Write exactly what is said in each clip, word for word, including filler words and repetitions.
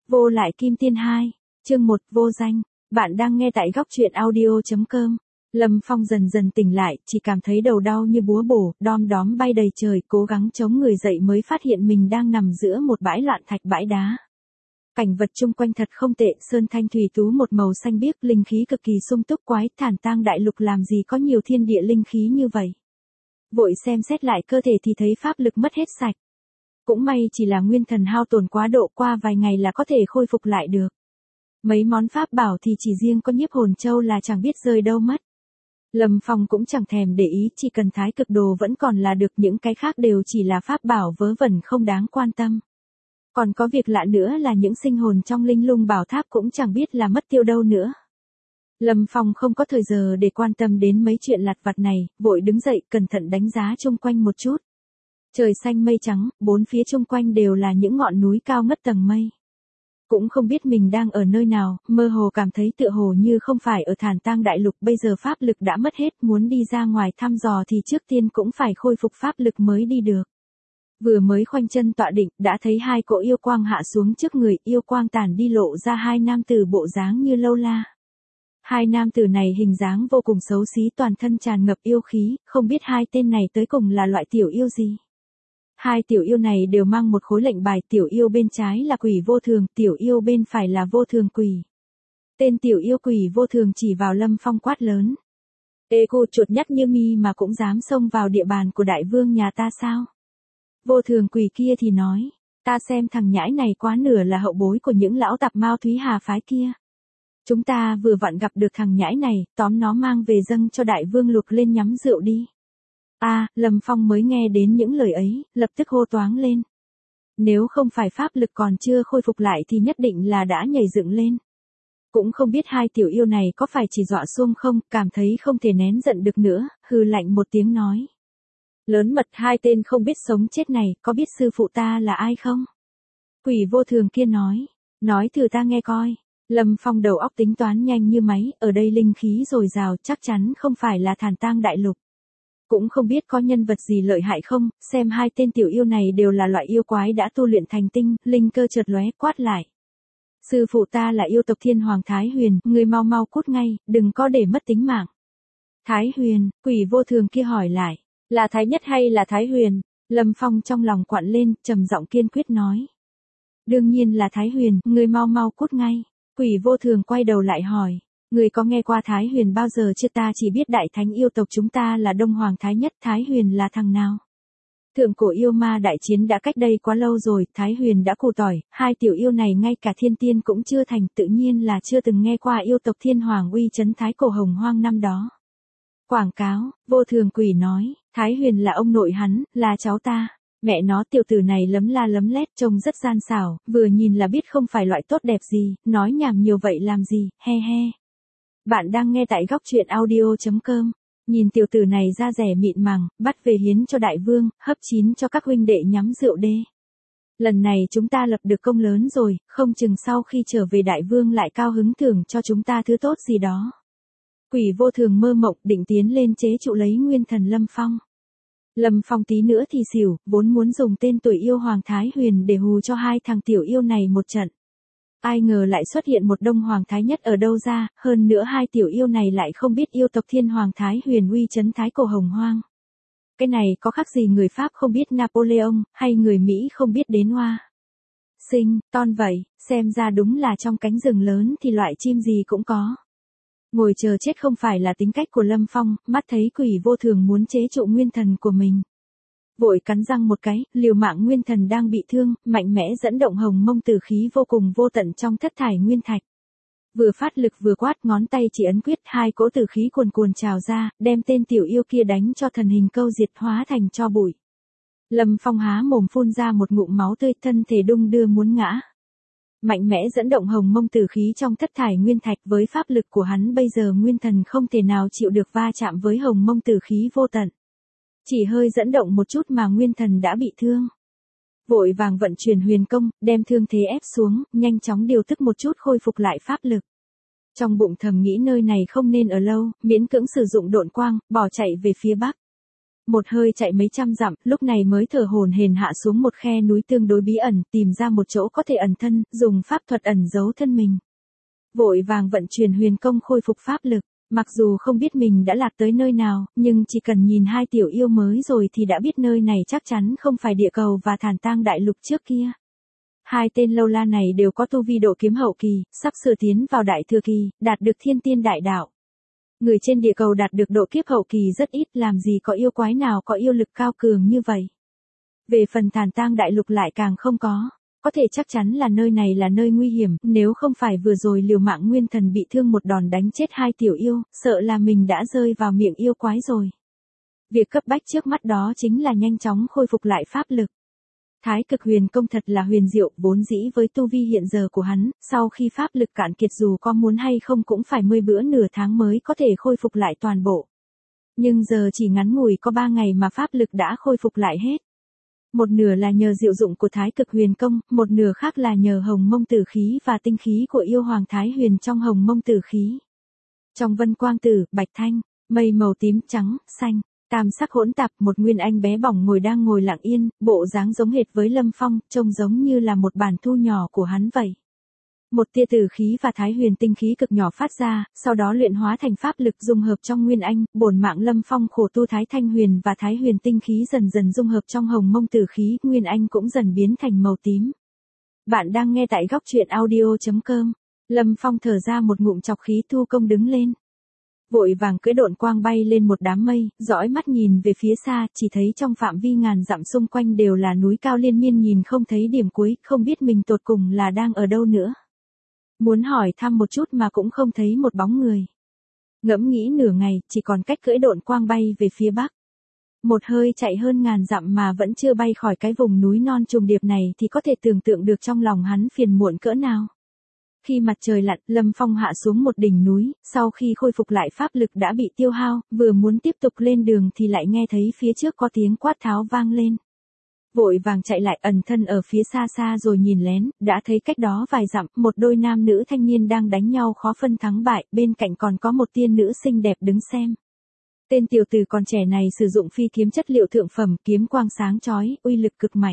Vô lại kim tiên hai, chương một, vô danh. Bạn đang nghe tại góc truyện audio chấm com. Lâm Phong dần dần tỉnh lại, chỉ cảm thấy đầu đau như búa bổ, đom đóm bay đầy trời, cố gắng chống người dậy mới phát hiện mình đang nằm giữa một bãi loạn thạch bãi đá. Cảnh vật chung quanh thật không tệ, sơn thanh thủy tú một màu xanh biếc, linh khí cực kỳ sung túc, quái thản tang đại lục làm gì có nhiều thiên địa linh khí như vậy. Vội xem xét lại cơ thể thì thấy pháp lực mất hết sạch. Cũng may chỉ là nguyên thần hao tổn quá độ, qua vài ngày là có thể khôi phục lại được. Mấy món pháp bảo thì chỉ riêng có nhiếp hồn châu là chẳng biết rơi đâu mất. Lâm Phong cũng chẳng thèm để ý, chỉ cần thái cực đồ vẫn còn là được, những cái khác đều chỉ là pháp bảo vớ vẩn không đáng quan tâm. Còn có việc lạ nữa là những sinh hồn trong linh lung bảo tháp cũng chẳng biết là mất tiêu đâu nữa. Lâm Phong không có thời giờ để quan tâm đến mấy chuyện lặt vặt này, vội đứng dậy cẩn thận đánh giá chung quanh một chút. Trời xanh mây trắng, bốn phía chung quanh đều là những ngọn núi cao ngất tầng mây. Cũng không biết mình đang ở nơi nào, mơ hồ cảm thấy tựa hồ như không phải ở Thản Tang đại lục, bây giờ pháp lực đã mất hết, muốn đi ra ngoài thăm dò thì trước tiên cũng phải khôi phục pháp lực mới đi được. Vừa mới khoanh chân tọa định, đã thấy hai cỗ yêu quang hạ xuống trước người, yêu quang tản đi lộ ra hai nam tử bộ dáng như lâu la. Hai nam tử này hình dáng vô cùng xấu xí, toàn thân tràn ngập yêu khí, không biết hai tên này tới cùng là loại tiểu yêu gì. Hai tiểu yêu này đều mang một khối lệnh bài, tiểu yêu bên trái là quỷ vô thường, tiểu yêu bên phải là vô thường quỷ. Tên tiểu yêu quỷ vô thường chỉ vào Lâm Phong quát lớn. Ê cô chuột nhắt như mi mà cũng dám xông vào địa bàn của đại vương nhà ta sao? Vô thường quỷ kia thì nói, ta xem thằng nhãi này quá nửa là hậu bối của những lão tạp Mao Thúy Hà phái kia. Chúng ta vừa vặn gặp được thằng nhãi này, tóm nó mang về dâng cho đại vương luộc lên nhắm rượu đi. A, à, Lâm Phong mới nghe đến những lời ấy, lập tức hô toáng lên. Nếu không phải pháp lực còn chưa khôi phục lại thì nhất định là đã nhảy dựng lên. Cũng không biết hai tiểu yêu này có phải chỉ dọa xuông không, cảm thấy không thể nén giận được nữa, hừ lạnh một tiếng nói. Lớn mật, hai tên không biết sống chết này, có biết sư phụ ta là ai không? Quỷ vô thường kia nói, nói thử ta nghe coi. Lâm Phong đầu óc tính toán nhanh như máy, ở đây linh khí dồi dào, chắc chắn không phải là Thản Tang đại lục. Cũng không biết có nhân vật gì lợi hại không, xem hai tên tiểu yêu này đều là loại yêu quái đã tu luyện thành tinh, linh cơ chợt lóe, quát lại. Sư phụ ta là yêu tộc Thiên Hoàng Thái Huyền, người mau mau cút ngay, đừng có để mất tính mạng. Thái Huyền, quỷ vô thường kia hỏi lại, là Thái Nhất hay là Thái Huyền? Lâm Phong trong lòng quặn lên, trầm giọng kiên quyết nói. Đương nhiên là Thái Huyền, người mau mau cút ngay. Quỷ vô thường quay đầu lại hỏi. Người có nghe qua Thái Huyền bao giờ chưa? Ta chỉ biết đại thánh yêu tộc chúng ta là Đông Hoàng Thái Nhất, Thái Huyền là thằng nào? Thượng cổ yêu ma đại chiến đã cách đây quá lâu rồi, Thái Huyền đã cù tỏi, hai tiểu yêu này ngay cả thiên tiên cũng chưa thành, tự nhiên là chưa từng nghe qua yêu tộc Thiên Hoàng uy chấn thái cổ hồng hoang năm đó. Quảng cáo, vô thường quỷ nói, Thái Huyền là ông nội hắn, là cháu ta. Mẹ nó, tiểu tử này lấm la lấm lét, trông rất gian xảo, vừa nhìn là biết không phải loại tốt đẹp gì, nói nhảm nhiều vậy làm gì, he he. Bạn đang nghe tại góc truyện audio chấm com. Nhìn tiểu tử này da rẻ mịn màng, bắt về hiến cho đại vương, hấp chín cho các huynh đệ nhắm rượu đê. Lần này chúng ta lập được công lớn rồi, không chừng sau khi trở về đại vương lại cao hứng thưởng cho chúng ta thứ tốt gì đó. Quỷ vô thường mơ mộng định tiến lên chế trụ lấy nguyên thần Lâm Phong. Lâm Phong tí nữa thì xỉu, vốn muốn dùng tên tuổi yêu Hoàng Thái Huyền để hù cho hai thằng tiểu yêu này một trận. Ai ngờ lại xuất hiện một Đông Hoàng Thái Nhất ở đâu ra, hơn nữa hai tiểu yêu này lại không biết yêu tộc Thiên Hoàng Thái Huyền uy chấn thái cổ hồng hoang. Cái này có khác gì người Pháp không biết Napoleon, hay người Mỹ không biết đến Hoa Sinh, ton vậy, xem ra đúng là trong cánh rừng lớn thì loại chim gì cũng có. Ngồi chờ chết không phải là tính cách của Lâm Phong, mắt thấy quỷ vô thường muốn chế trụ nguyên thần của mình. Vội cắn răng một cái, liều mạng nguyên thần đang bị thương, mạnh mẽ dẫn động hồng mông tử khí vô cùng vô tận trong thất thải nguyên thạch. Vừa phát lực vừa quát, ngón tay chỉ ấn quyết, hai cỗ tử khí cuồn cuồn trào ra, đem tên tiểu yêu kia đánh cho thần hình câu diệt, hóa thành tro bụi. Lâm Phong há mồm phun ra một ngụm máu tươi, thân thể đung đưa muốn ngã. Mạnh mẽ dẫn động hồng mông tử khí trong thất thải nguyên thạch, với pháp lực của hắn bây giờ nguyên thần không thể nào chịu được va chạm với hồng mông tử khí vô tận. Chỉ hơi dẫn động một chút mà nguyên thần đã bị thương. Vội vàng vận chuyển huyền công, đem thương thế ép xuống, nhanh chóng điều tức một chút khôi phục lại pháp lực. Trong bụng thầm nghĩ nơi này không nên ở lâu, miễn cưỡng sử dụng độn quang, bỏ chạy về phía bắc. Một hơi chạy mấy trăm dặm, lúc này mới thở hổn hển hạ xuống một khe núi tương đối bí ẩn, tìm ra một chỗ có thể ẩn thân, dùng pháp thuật ẩn giấu thân mình. Vội vàng vận chuyển huyền công khôi phục pháp lực, mặc dù không biết mình đã lạc tới nơi nào, nhưng chỉ cần nhìn hai tiểu yêu mới rồi thì đã biết nơi này chắc chắn không phải địa cầu và Thản Tang đại lục trước kia. Hai tên lâu la này đều có tu vi độ kiếm hậu kỳ, sắp sửa tiến vào đại thừa kỳ, đạt được thiên tiên đại đạo. Người trên địa cầu đạt được độ kiếp hậu kỳ rất ít, làm gì có yêu quái nào có yêu lực cao cường như vậy. Về phần Thản Tang đại lục lại càng không có. Có thể chắc chắn là nơi này là nơi nguy hiểm, nếu không phải vừa rồi liều mạng nguyên thần bị thương một đòn đánh chết hai tiểu yêu, sợ là mình đã rơi vào miệng yêu quái rồi. Việc cấp bách trước mắt đó chính là nhanh chóng khôi phục lại pháp lực. Thái cực huyền công thật là huyền diệu, vốn dĩ với tu vi hiện giờ của hắn, sau khi pháp lực cạn kiệt dù có muốn hay không cũng phải mười bữa nửa tháng mới có thể khôi phục lại toàn bộ. Nhưng giờ chỉ ngắn ngủi có ba ngày mà pháp lực đã khôi phục lại hết. Một nửa là nhờ diệu dụng của Thái cực huyền công, một nửa khác là nhờ hồng mông tử khí và tinh khí của yêu hoàng Thái huyền trong hồng mông tử khí. Trong vân quang tử, bạch thanh, mây màu tím, trắng, xanh, tam sắc hỗn tạp, một nguyên anh bé bỏng ngồi đang ngồi lặng yên, bộ dáng giống hệt với Lâm Phong, trông giống như là một bản thu nhỏ của hắn vậy. Một tia tử khí và Thái huyền tinh khí cực nhỏ phát ra, sau đó luyện hóa thành pháp lực dung hợp trong nguyên anh, bổn mạng Lâm Phong khổ tu Thái thanh huyền và Thái huyền tinh khí dần dần dung hợp trong hồng mông tử khí, nguyên anh cũng dần biến thành màu tím. Bạn đang nghe tại góc truyện audio chấm com. Lâm Phong thở ra một ngụm chọc khí, thu công đứng lên. Vội vàng cưỡi độn quang bay lên một đám mây, dõi mắt nhìn về phía xa, chỉ thấy trong phạm vi ngàn dặm xung quanh đều là núi cao liên miên nhìn không thấy điểm cuối, không biết mình tột cùng là đang ở đâu nữa. Muốn hỏi thăm một chút mà cũng không thấy một bóng người. Ngẫm nghĩ nửa ngày, chỉ còn cách cưỡi độn quang bay về phía bắc. Một hơi chạy hơn ngàn dặm mà vẫn chưa bay khỏi cái vùng núi non trùng điệp này thì có thể tưởng tượng được trong lòng hắn phiền muộn cỡ nào. Khi mặt trời lặn, Lâm Phong hạ xuống một đỉnh núi, sau khi khôi phục lại pháp lực đã bị tiêu hao, vừa muốn tiếp tục lên đường thì lại nghe thấy phía trước có tiếng quát tháo vang lên. Vội vàng chạy lại, ẩn thân ở phía xa xa rồi nhìn lén, đã thấy cách đó vài dặm, một đôi nam nữ thanh niên đang đánh nhau khó phân thắng bại, bên cạnh còn có một tiên nữ xinh đẹp đứng xem. Tên tiểu tử còn trẻ này sử dụng phi kiếm chất liệu thượng phẩm, kiếm quang sáng chói, uy lực cực mạnh.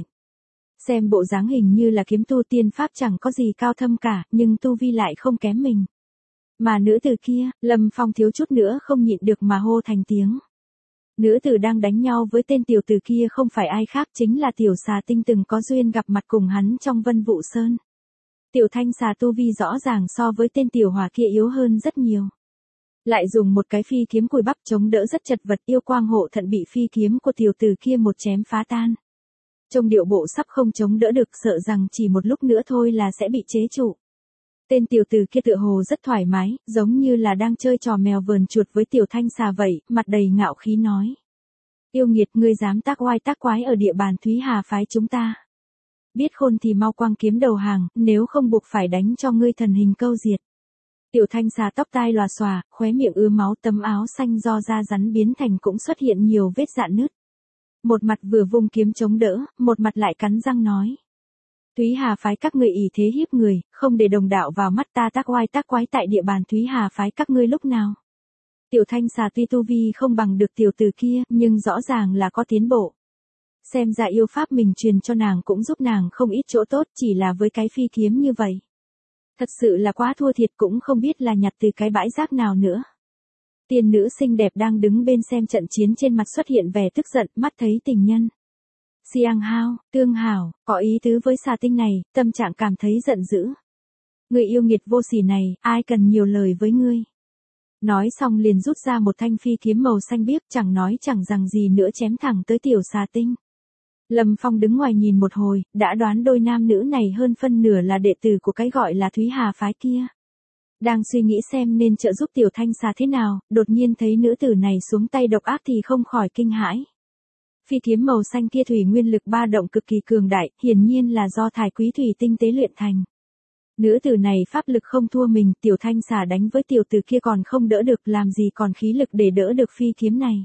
Xem bộ dáng hình như là kiếm tu tiên pháp chẳng có gì cao thâm cả, nhưng tu vi lại không kém mình. Mà nữ tử kia, Lâm Phong thiếu chút nữa không nhịn được mà hô thành tiếng. Nữ tử đang đánh nhau với tên tiểu tử kia không phải ai khác, chính là tiểu xà tinh từng có duyên gặp mặt cùng hắn trong Vân Vũ Sơn. Tiểu thanh xà tu vi rõ ràng so với tên tiểu hỏa kia yếu hơn rất nhiều. Lại dùng một cái phi kiếm cùi bắp chống đỡ rất chật vật, yêu quang hộ thận bị phi kiếm của tiểu tử kia một chém phá tan. Trong điệu bộ sắp không chống đỡ được, sợ rằng chỉ một lúc nữa thôi là sẽ bị chế trụ. Tên tiểu tử kia tựa hồ rất thoải mái, giống như là đang chơi trò mèo vờn chuột với tiểu thanh xà vậy, mặt đầy ngạo khí nói. Yêu nghiệt, ngươi dám tác oai tác quái ở địa bàn Thúy Hà phái chúng ta. Biết khôn thì mau quang kiếm đầu hàng, nếu không buộc phải đánh cho ngươi thần hình câu diệt. Tiểu thanh xà tóc tai lòa xòa, khóe miệng ứa máu, tấm áo xanh do da rắn biến thành cũng xuất hiện nhiều vết rạn nứt. Một mặt vừa vung kiếm chống đỡ, một mặt lại cắn răng nói. Thúy Hà phái các ngươi ỷ thế hiếp người, không để đồng đạo vào mắt ta tác oai tác quái tại địa bàn Thúy Hà phái các ngươi lúc nào. Tiểu thanh xà tuy tu vi không bằng được tiểu tử kia, nhưng rõ ràng là có tiến bộ. Xem ra yêu pháp mình truyền cho nàng cũng giúp nàng không ít chỗ tốt, chỉ là với cái phi kiếm như vậy. Thật sự là quá thua thiệt, cũng không biết là nhặt từ cái bãi rác nào nữa. Tiên nữ xinh đẹp đang đứng bên xem trận chiến trên mặt xuất hiện vẻ tức giận, mắt thấy tình nhân. Xiang hao, tương hảo, có ý tứ với xà tinh này, tâm trạng cảm thấy giận dữ. Người yêu nghiệt vô sỉ này, ai cần nhiều lời với ngươi. Nói xong liền rút ra một thanh phi kiếm màu xanh biếc, chẳng nói chẳng rằng gì nữa chém thẳng tới tiểu xà tinh. Lâm Phong đứng ngoài nhìn một hồi, đã đoán đôi nam nữ này hơn phân nửa là đệ tử của cái gọi là Thúy Hà phái kia. Đang suy nghĩ xem nên trợ giúp tiểu thanh xà thế nào, đột nhiên thấy nữ tử này xuống tay độc ác thì không khỏi kinh hãi. Phi kiếm màu xanh kia thủy nguyên lực ba động cực kỳ cường đại, hiển nhiên là do thải quý thủy tinh tế luyện thành. Nữ tử này pháp lực không thua mình, tiểu thanh xà đánh với tiểu tử kia còn không đỡ được, làm gì còn khí lực để đỡ được phi kiếm này.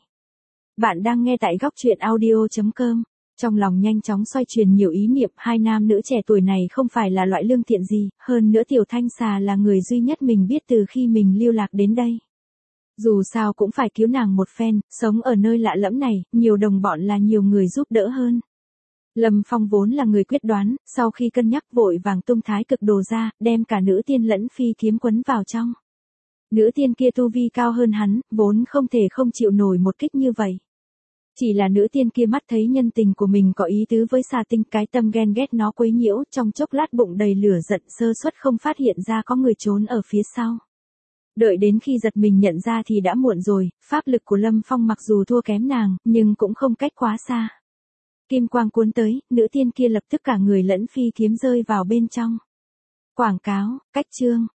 Bạn đang nghe tại góc truyện audio chấm com. Trong lòng nhanh chóng xoay chuyển nhiều ý niệm, hai nam nữ trẻ tuổi này không phải là loại lương thiện gì, hơn nữa tiểu thanh xà là người duy nhất mình biết từ khi mình lưu lạc đến đây. Dù sao cũng phải cứu nàng một phen, sống ở nơi lạ lẫm này, nhiều đồng bọn là nhiều người giúp đỡ hơn. Lâm Phong vốn là người quyết đoán, sau khi cân nhắc vội vàng tung thái cực đồ ra, đem cả nữ tiên lẫn phi kiếm quấn vào trong. Nữ tiên kia tu vi cao hơn hắn, vốn không thể không chịu nổi một kích như vậy. Chỉ là nữ tiên kia mắt thấy nhân tình của mình có ý tứ với xà tinh, cái tâm ghen ghét nó quấy nhiễu, trong chốc lát bụng đầy lửa giận, sơ suất không phát hiện ra có người trốn ở phía sau. Đợi đến khi giật mình nhận ra thì đã muộn rồi, pháp lực của Lâm Phong mặc dù thua kém nàng, nhưng cũng không cách quá xa. Kim quang cuốn tới, nữ tiên kia lập tức cả người lẫn phi kiếm rơi vào bên trong. Quảng cáo, cách chương.